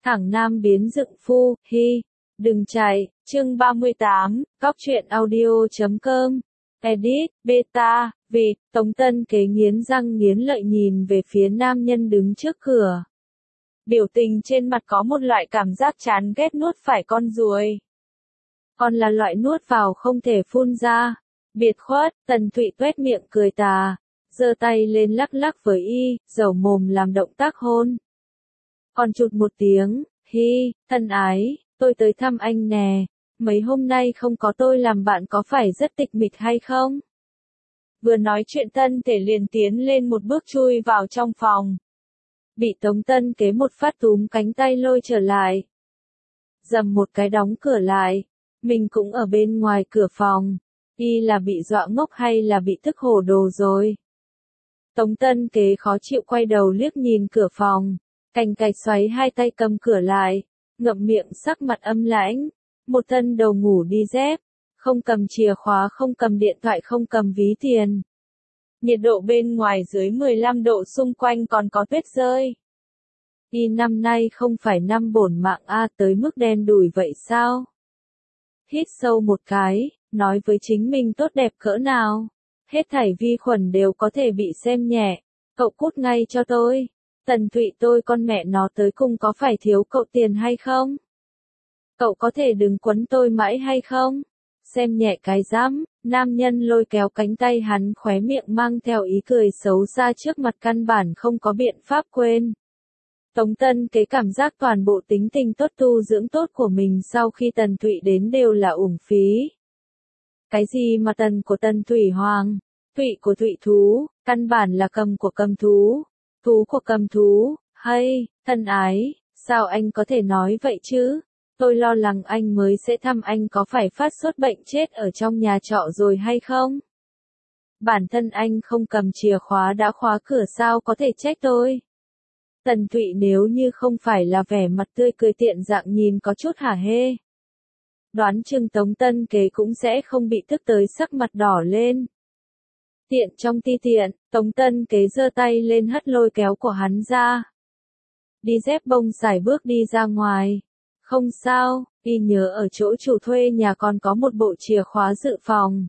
Thẳng nam biến dựng phu, hi. Đừng chạy, chương 38, Cóc truyện audio.com. Edit, beta, vịt, Tống Tân Kế nghiến răng nghiến lợi nhìn về phía nam nhân đứng trước cửa. Biểu tình trên mặt có một loại cảm giác chán ghét nuốt phải con ruồi. Còn là loại nuốt vào không thể phun ra. Biệt khuất, Tần Thụy tuét miệng cười tà, giơ tay lên lắc lắc với y, dầu mồm làm động tác hôn. Còn chụt một tiếng, hi, thân ái, tôi tới thăm anh nè, mấy hôm nay không có tôi làm bạn có phải rất tịch mịch hay không? Vừa nói chuyện Tân Thể liền tiến lên một bước chui vào trong phòng. Bị Tống Tân Kế một phát túm cánh tay lôi trở lại. Dầm một cái đóng cửa lại, mình cũng ở bên ngoài cửa phòng. Y là bị dọa ngốc hay là bị tức hổ đồ rồi? Tống Tân Kế khó chịu quay đầu liếc nhìn cửa phòng, cành cạch xoáy hai tay cầm cửa lại, ngậm miệng sắc mặt âm lãnh, một thân đầu ngủ đi dép, không cầm chìa khóa, không cầm điện thoại, không cầm ví tiền. Nhiệt độ bên ngoài dưới 15 độ, xung quanh còn có tuyết rơi. Y năm nay không phải năm bổn mạng tới mức đen đủi vậy sao? Hít sâu một cái, nói với chính mình tốt đẹp cỡ nào. Hết thảy vi khuẩn đều có thể bị xem nhẹ. Cậu cút ngay cho tôi. Tần Thụy, tôi con mẹ nó tới cùng có phải thiếu cậu tiền hay không? Cậu có thể đừng quấn tôi mãi hay không? Xem nhẹ cái dám, nam nhân lôi kéo cánh tay hắn, khóe miệng mang theo ý cười xấu xa, trước mặt căn bản không có biện pháp quên. Tống Tân Kế cảm giác toàn bộ tính tình tốt tu dưỡng tốt của mình sau khi Tần Thụy đến đều là uổng phí. Cái gì mà tần của Tần Thủy Hoàng, Thụy của Thụy thú, căn bản là cầm của cầm thú, thú của cầm thú, hay, thân ái, sao anh có thể nói vậy chứ? Tôi lo lắng anh mới sẽ thăm anh có phải phát sốt bệnh chết ở trong nhà trọ rồi hay không? Bản thân anh không cầm chìa khóa đã khóa cửa, sao có thể trách tôi? Tần Thụy nếu như không phải là vẻ mặt tươi cười tiện dạng nhìn có chút hả hê, đoán chừng Tống Tân Kế cũng sẽ không bị tức tới sắc mặt đỏ lên. Tiện trong ti tiện, Tống Tân Kế giơ tay lên hất lôi kéo của hắn ra. Đi dép bông xài bước đi ra ngoài. Không sao, y nhớ ở chỗ chủ thuê nhà còn có một bộ chìa khóa dự phòng.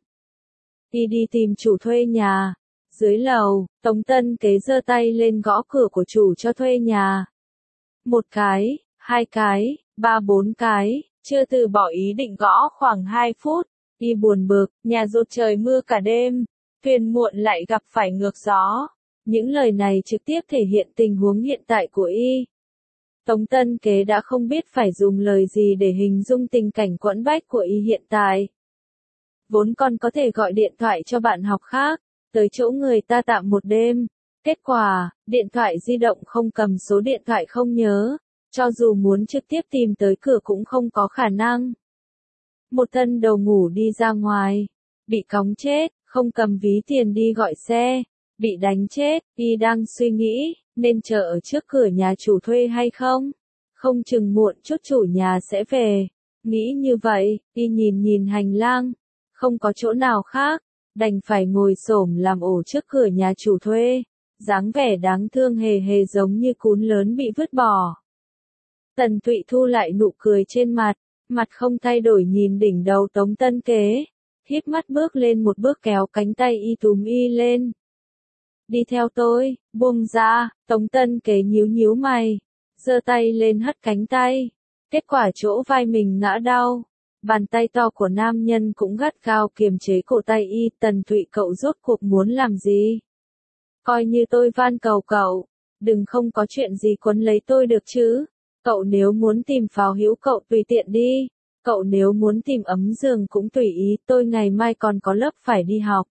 Y đi tìm chủ thuê nhà. Dưới lầu, Tống Tân Kế giơ tay lên gõ cửa của chủ cho thuê nhà. Một cái, hai cái, ba bốn cái, chưa từ bỏ ý định gõ khoảng 2 phút. Y buồn bực, nhà rột trời mưa cả đêm, phiền muộn lại gặp phải ngược gió. Những lời này trực tiếp thể hiện tình huống hiện tại của y. Tống Tân Kế đã không biết phải dùng lời gì để hình dung tình cảnh quẫn bách của y hiện tại. Vốn còn có thể gọi điện thoại cho bạn học khác, tới chỗ người ta tạm một đêm. Kết quả, điện thoại di động không cầm, số điện thoại không nhớ, cho dù muốn trực tiếp tìm tới cửa cũng không có khả năng. Một thân đầu ngủ đi ra ngoài, bị cóng chết, không cầm ví tiền đi gọi xe, bị đánh chết, y đang suy nghĩ, nên chờ ở trước cửa nhà chủ thuê hay không? Không chừng muộn chút chủ nhà sẽ về. Nghĩ như vậy, y nhìn nhìn hành lang, không có chỗ nào khác, đành phải ngồi xổm làm ổ trước cửa nhà chủ thuê, dáng vẻ đáng thương hề hề giống như cún lớn bị vứt bỏ. Tần Thụy thu lại nụ cười trên mặt, mặt không thay đổi nhìn đỉnh đầu Tống Tân Kế, híp mắt bước lên một bước kéo cánh tay y túm y lên. Đi theo tôi, buông ra. Tống Tân Kế nhíu nhíu mày, giơ tay lên hất cánh tay, kết quả chỗ vai mình ngã đau. Bàn tay to của nam nhân cũng gắt gao kiềm chế cổ tay y. Tần Thụy, cậu rốt cuộc muốn làm gì? Coi như tôi van cầu cậu, đừng không có chuyện gì quấn lấy tôi được chứ. Cậu nếu muốn tìm pháo hữu cậu tùy tiện đi, cậu nếu muốn tìm ấm giường cũng tùy ý, tôi ngày mai còn có lớp phải đi học.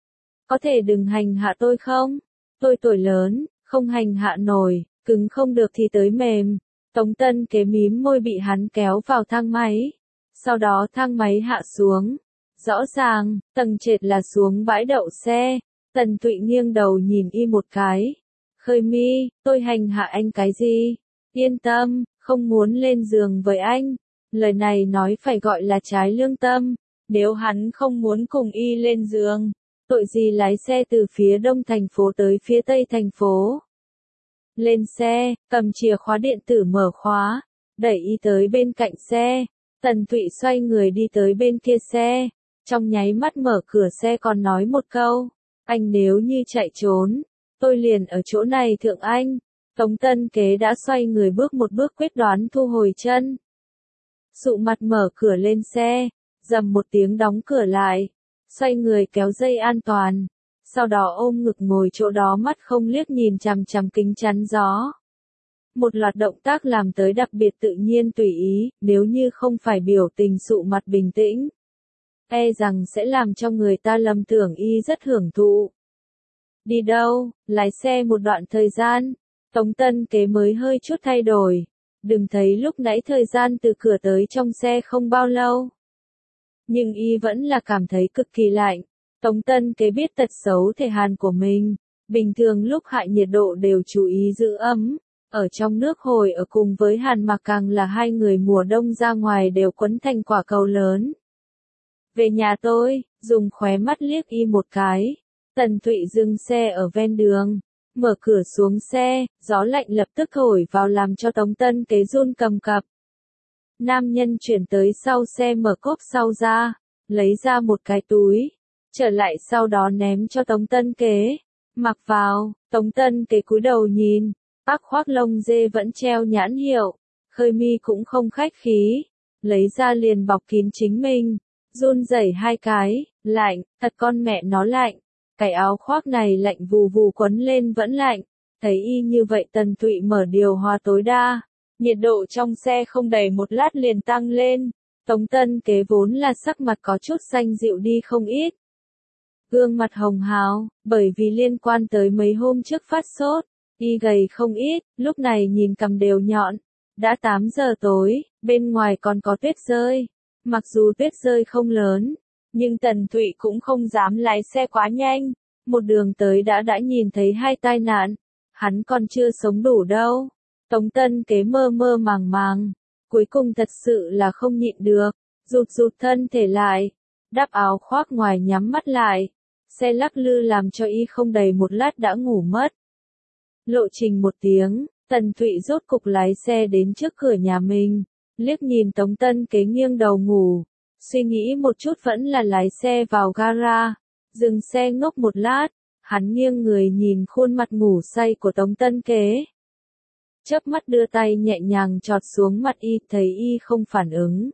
Có thể đừng hành hạ tôi không? Tôi tuổi lớn, không hành hạ nổi, cứng không được thì tới mềm. Tống Tân Kế mím môi, bị hắn kéo vào thang máy. Sau đó thang máy hạ xuống. Rõ ràng, tầng trệt là xuống bãi đậu xe. Tần Thụy nghiêng đầu nhìn y một cái. Khơi mi, tôi hành hạ anh cái gì? Yên tâm, không muốn lên giường với anh. Lời này nói phải gọi là trái lương tâm. Nếu hắn không muốn cùng y lên giường, tội gì lái xe từ phía đông thành phố tới phía tây thành phố. Lên xe, cầm chìa khóa điện tử mở khóa, đẩy y tới bên cạnh xe. Tần Thụy xoay người đi tới bên kia xe, trong nháy mắt mở cửa xe còn nói một câu, anh nếu như chạy trốn, tôi liền ở chỗ này thượng anh. Tống Tân Kế đã xoay người bước một bước quyết đoán thu hồi chân. Sụ mặt mở cửa lên xe, rầm một tiếng đóng cửa lại, xoay người kéo dây an toàn, sau đó ôm ngực ngồi chỗ đó mắt không liếc nhìn chằm chằm kính chắn gió. Một loạt động tác làm tới đặc biệt tự nhiên tùy ý, nếu như không phải biểu tình sụ mặt bình tĩnh, e rằng sẽ làm cho người ta lầm tưởng y rất hưởng thụ. Đi đâu? Lái xe một đoạn thời gian, Tống Tân Kế mới hơi chút thay đổi. Đừng thấy lúc nãy thời gian từ cửa tới trong xe không bao lâu, nhưng y vẫn là cảm thấy cực kỳ lạnh. Tống Tân Kế biết tật xấu thể hàn của mình, bình thường lúc hạ nhiệt độ đều chú ý giữ ấm. Ở trong nước hồi ở cùng với Hàn Mặc càng là hai người mùa đông ra ngoài đều quấn thành quả cầu lớn. Về nhà tôi, dùng khóe mắt liếc y một cái. Tần Thụy dừng xe ở ven đường, mở cửa xuống xe, gió lạnh lập tức thổi vào làm cho Tống Tân Kế run cầm cập. Nam nhân chuyển tới sau xe mở cốp sau ra, lấy ra một cái túi, trở lại sau đó ném cho Tống Tân Kế. Mặc vào, Tống Tân Kế cúi đầu nhìn, ác khoác lông dê vẫn treo nhãn hiệu, khơi mi cũng không khách khí, lấy ra liền bọc kín chính mình, run rẩy hai cái, lạnh, thật con mẹ nó lạnh. Cái áo khoác này lạnh vù vù quấn lên vẫn lạnh, thấy y như vậy Tần Thụy mở điều hòa tối đa, nhiệt độ trong xe không đầy một lát liền tăng lên. Tống Tân Kế vốn là sắc mặt có chút xanh dịu đi không ít. Gương mặt hồng hào, bởi vì liên quan tới mấy hôm trước phát sốt, y gầy không ít, lúc này nhìn cằm đều nhọn. Đã 8 giờ tối, bên ngoài còn có tuyết rơi. Mặc dù tuyết rơi không lớn, nhưng Tần Thụy cũng không dám lái xe quá nhanh. Một đường tới đã nhìn thấy hai tai nạn. Hắn còn chưa sống đủ đâu. Tống Tân Kế mơ mơ màng màng. Cuối cùng thật sự là không nhịn được. Rụt thân thể lại. Đắp áo khoác ngoài nhắm mắt lại. Xe lắc lư làm cho y không đầy một lát đã ngủ mất. Lộ trình 1 tiếng, Tần Thụy rốt cục lái xe đến trước cửa nhà mình. Liếc nhìn Tống Tân Kế nghiêng đầu ngủ. Suy nghĩ một chút vẫn là lái xe vào gara. Dừng xe ngốc một lát, hắn nghiêng người nhìn khuôn mặt ngủ say của Tống Tân Kế. Chớp mắt đưa tay nhẹ nhàng chọt xuống mặt y, thấy y không phản ứng.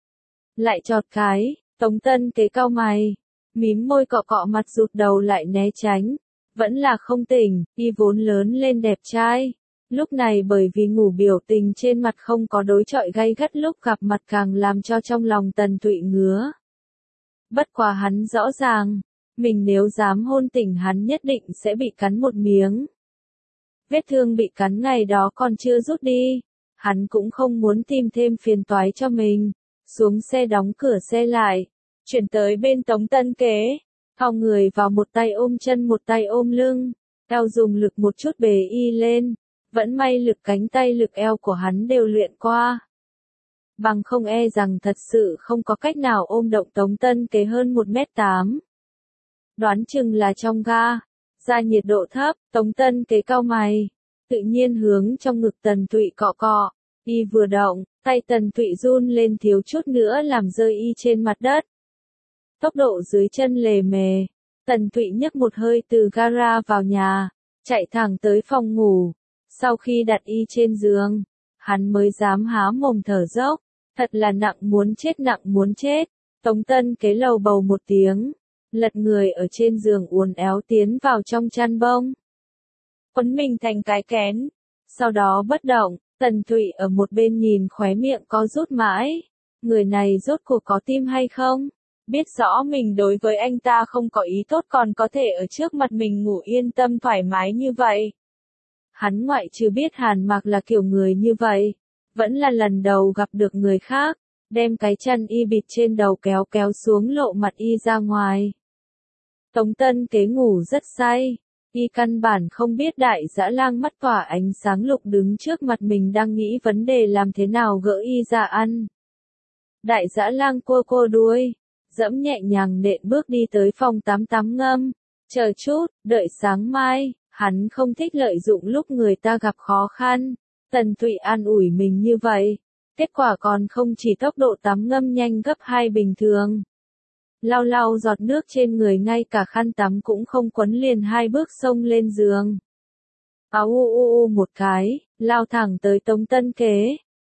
Lại chọt cái, Tống Tân Kế cau mày, mím môi cọ cọ mặt rụt đầu lại né tránh. Vẫn là không tỉnh, y vốn lớn lên đẹp trai. Lúc này bởi vì ngủ biểu tình trên mặt không có đối chọi gay gắt lúc gặp mặt càng làm cho trong lòng Tần Thụy ngứa. Bất quá hắn rõ ràng, mình nếu dám hôn tỉnh hắn nhất định sẽ bị cắn một miếng. Vết thương bị cắn ngày đó còn chưa rút đi, hắn cũng không muốn tìm thêm phiền toái cho mình. Xuống xe đóng cửa xe lại, chuyển tới bên Tống Tân Kế, thò người vào một tay ôm chân một tay ôm lưng, eo dùng lực một chút bế y lên. Vẫn may lực cánh tay lực eo của hắn đều luyện qua. Bằng không e rằng thật sự không có cách nào ôm động Tống Tân Kế hơn 1m8. Đoán chừng là trong ga. Ra nhiệt độ thấp, Tống Tân Kế cau mày. Tự nhiên hướng trong ngực Tần Thụy cọ cọ. Y vừa động, tay Tần Thụy run lên thiếu chút nữa làm rơi y trên mặt đất. Tốc độ dưới chân lề mề. Tần Thụy nhấc một hơi từ gara vào nhà. Chạy thẳng tới phòng ngủ. Sau khi đặt y trên giường, hắn mới dám há mồm thở dốc, thật là nặng muốn chết. Tống Tân Kế lầu bầu một tiếng, lật người ở trên giường uốn éo tiến vào trong chăn bông. Quấn mình thành cái kén, sau đó bất động, Tần Thụy ở một bên nhìn khóe miệng co rút mãi. Người này rốt cuộc có tim hay không? Biết rõ mình đối với anh ta không có ý tốt còn có thể ở trước mặt mình ngủ yên tâm thoải mái như vậy. Hắn ngoại trừ biết Hàn Mặc là kiểu người như vậy, vẫn là lần đầu gặp được người khác, đem cái chăn y bịt trên đầu kéo xuống lộ mặt y ra ngoài. Tống Tân Kế ngủ rất say, y căn bản không biết Đại Dã Lang mắt tỏa ánh sáng lục đứng trước mặt mình đang nghĩ vấn đề làm thế nào gỡ y ra ăn. Đại Dã Lang cua đuôi, dẫm nhẹ nhàng nện bước đi tới phòng tắm ngâm, chờ chút, đợi sáng mai. Hắn không thích lợi dụng lúc người ta gặp khó khăn. Tần Thụy an ủi mình như vậy. Kết quả còn không chỉ tốc độ tắm ngâm nhanh gấp 2 bình thường. Lau lau giọt nước trên người, ngay cả khăn tắm cũng không quấn, liền 2 bước xông lên giường. Áo u một cái, lao thẳng tới Tống Tân Kế.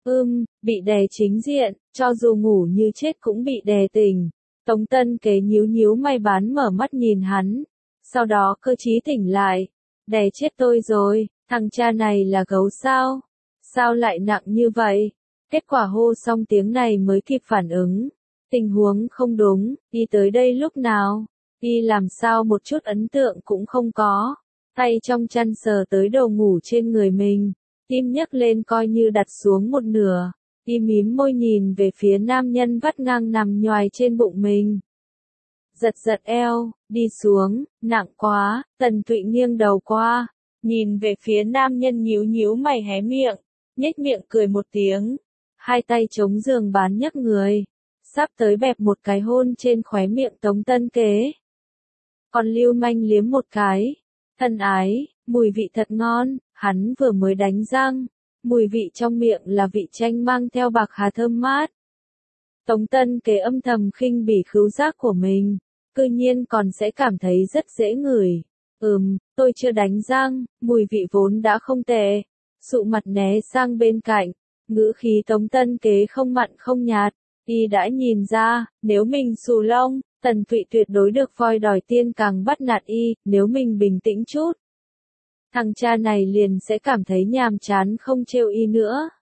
Bị đè chính diện, cho dù ngủ như chết cũng bị đè tỉnh. Tống Tân Kế nhíu nhíu mày, bán mở mắt nhìn hắn. Sau đó cơ trí tỉnh lại. Đè chết tôi rồi, thằng cha này là gấu sao? Sao lại nặng như vậy? Kết quả hô xong tiếng này mới kịp phản ứng. Tình huống không đúng, y tới đây lúc nào? Y làm sao một chút ấn tượng cũng không có. Tay trong chăn sờ tới đồ ngủ trên người mình. Tim nhấc lên coi như đặt xuống một nửa. Y mím môi nhìn về phía nam nhân vắt ngang nằm nhoài trên bụng mình. Giật giật eo, đi xuống, nặng quá. Tần Thụy nghiêng đầu qua, nhìn về phía nam nhân, nhíu nhíu mày, hé miệng, nhếch miệng cười một tiếng. Hai tay chống giường bán nhấc người. Sắp tới bẹp một cái hôn trên khóe miệng Tống Tân Kế. Còn lưu manh liếm một cái. Thân ái, mùi vị thật ngon, hắn vừa mới đánh răng. Mùi vị trong miệng là vị chanh mang theo bạc hà thơm mát. Tống Tân Kế âm thầm khinh bỉ khứu giác của mình. Cư nhiên còn sẽ cảm thấy rất dễ ngửi. Tôi chưa đánh răng, mùi vị vốn đã không tệ. Sụ mặt né sang bên cạnh. Ngữ khí Tống Tân Kế không mặn không nhạt. Y đã nhìn ra, nếu mình xù lông, Tần Thụy tuyệt đối được voi đòi tiên càng bắt nạt y. Nếu mình bình tĩnh chút, thằng cha này liền sẽ cảm thấy nhàm chán không trêu y nữa.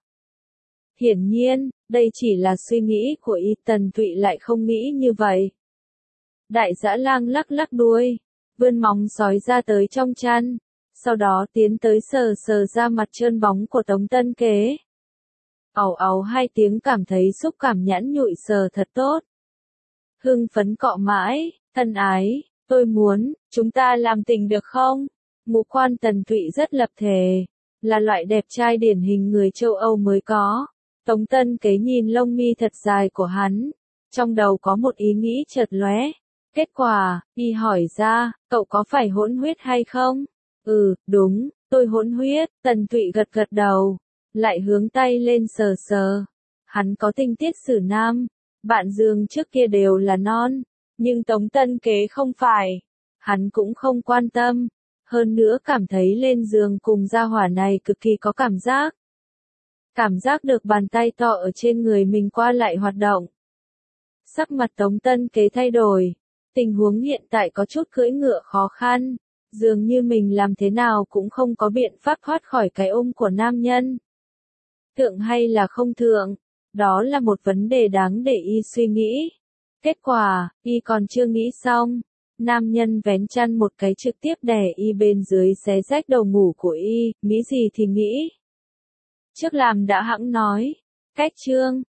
Hiển nhiên, đây chỉ là suy nghĩ của y, Tần Thụy lại không nghĩ như vậy. Đại dã lang lắc lắc đuôi, vươn móng sói ra tới trong chăn, sau đó tiến tới sờ sờ ra mặt trơn bóng của Tống Tân Kế. Àu àu 2 tiếng, cảm thấy xúc cảm nhẵn nhụi, sờ thật tốt. Hưng phấn cọ mãi, thân ái, tôi muốn, chúng ta làm tình được không? Ngũ quan Tần Thụy rất lập thể, là loại đẹp trai điển hình người châu Âu mới có. Tống Tân Kế nhìn lông mi thật dài của hắn, trong đầu có một ý nghĩ chợt lóe. Kết quả, y hỏi ra, cậu có phải hỗn huyết hay không? Đúng, tôi hỗn huyết. Tần Thụy gật gật đầu, lại hướng tay lên sờ sờ. Hắn có tình tiết xử nam, bạn giường trước kia đều là non, nhưng Tống Tân Kế không phải. Hắn cũng không quan tâm, hơn nữa cảm thấy lên giường cùng gia hỏa này cực kỳ có cảm giác. Cảm giác được bàn tay to ở trên người mình qua lại hoạt động. Sắc mặt Tống Tân Kế thay đổi. Tình huống hiện tại có chút cưỡi ngựa khó khăn. Dường như mình làm thế nào cũng không có biện pháp thoát khỏi cái ôm của nam nhân. Thượng hay là không thượng? Đó là một vấn đề đáng để y suy nghĩ. Kết quả, y còn chưa nghĩ xong. Nam nhân vén chăn một cái trực tiếp đè y bên dưới, xé rách đầu ngủ của y. Nghĩ gì thì nghĩ. Trước làm đã hẵng nói. Cách chương.